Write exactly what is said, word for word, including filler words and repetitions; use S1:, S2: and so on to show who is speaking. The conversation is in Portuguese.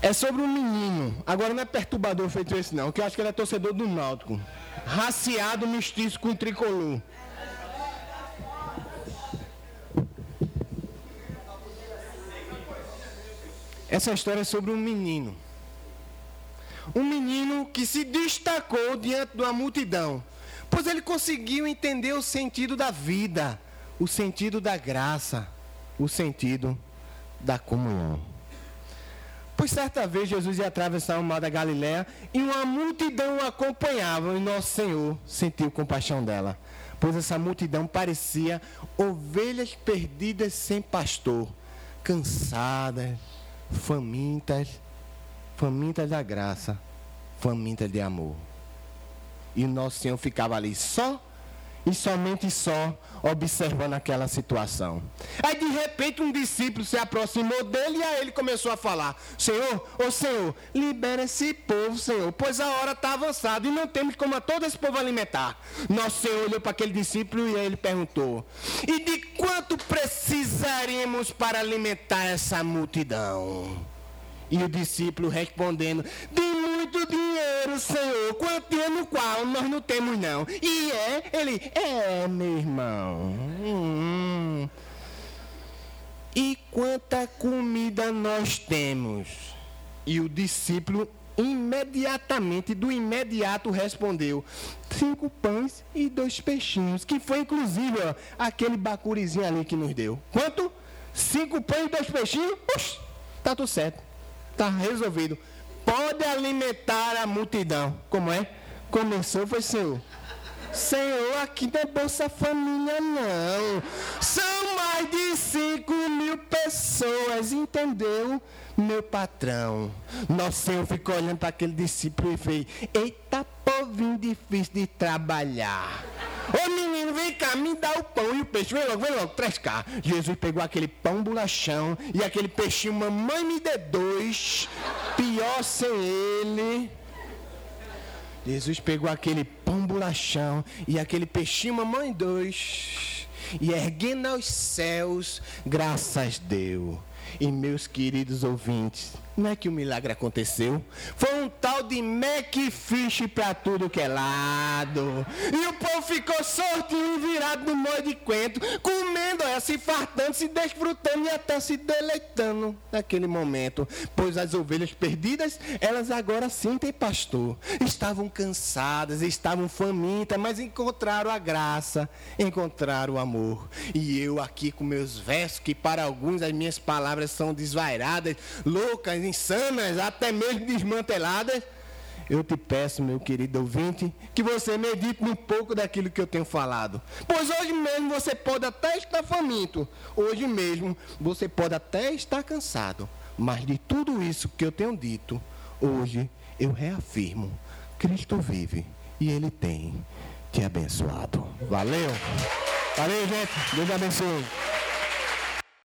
S1: É sobre um menino. Agora não é perturbador feito esse não, que eu acho que ele é torcedor do Náutico. Raciado, mestiço com tricolor. Essa história é sobre um menino. Um menino que se destacou diante de uma multidão, pois ele conseguiu entender o sentido da vida, o sentido da graça, o sentido da comunhão. Pois certa vez Jesus ia atravessar o mar da Galileia e uma multidão o acompanhava, e nosso Senhor sentiu compaixão dela, pois essa multidão parecia ovelhas perdidas sem pastor, cansadas, famintas, famintas da graça, famintas de amor. E nosso Senhor ficava ali só e somente só observando aquela situação. Aí de repente um discípulo se aproximou dele e aí ele começou a falar: Senhor, ô Senhor, libera esse povo, Senhor, pois a hora está avançada e não temos como a todo esse povo alimentar. Nosso Senhor olhou para aquele discípulo e aí ele perguntou: e de quanto precisaremos para alimentar essa multidão? E o discípulo respondendo: de muito dinheiro, Senhor, quantia no qual nós não temos não. E é, ele, é, meu irmão. Hum. E quanta comida nós temos? E o discípulo imediatamente, do imediato, respondeu: cinco pães e dois peixinhos, que foi inclusive, ó, aquele bacurizinho ali que nos deu. Quanto? Cinco pães e dois peixinhos? Puxa, tá tudo certo. Está resolvido. Pode alimentar a multidão. Como é? Começou, foi Senhor. Senhor, aqui não é Bolsa Família, não. São mais de cinco mil pessoas, entendeu, meu patrão? Nosso Senhor ficou olhando para aquele discípulo e fez: eita, povinho difícil de trabalhar. Ô menino, vem cá, me dá o pão e o peixe. Vem logo, vem logo, traz cá. Jesus pegou aquele pão bolachão e aquele peixinho, mamãe me dê dois. Pior sem ele. Jesus pegou aquele pão bolachão e aquele peixinho, mamãe dois. E erguendo aos céus, graças deu. E meus queridos ouvintes, não é que o milagre aconteceu? Foi um tal de Macfish para tudo que é lado. E o povo ficou sortinho e virado no molho de coentro, comendo, é, se fartando, se desfrutando e até se deleitando naquele momento. Pois as ovelhas perdidas, elas agora sim têm pastor. Estavam cansadas, estavam famintas, mas encontraram a graça, encontraram o amor. E eu aqui com meus versos, que para alguns as minhas palavras são desvairadas, loucas, insanas, até mesmo desmanteladas, eu te peço, meu querido ouvinte, que você medite um pouco daquilo que eu tenho falado. Pois hoje mesmo você pode até estar faminto, hoje mesmo você pode até estar cansado, mas de tudo isso que eu tenho dito, hoje eu reafirmo: Cristo vive e Ele tem te abençoado. Valeu? Valeu, gente. Deus abençoe.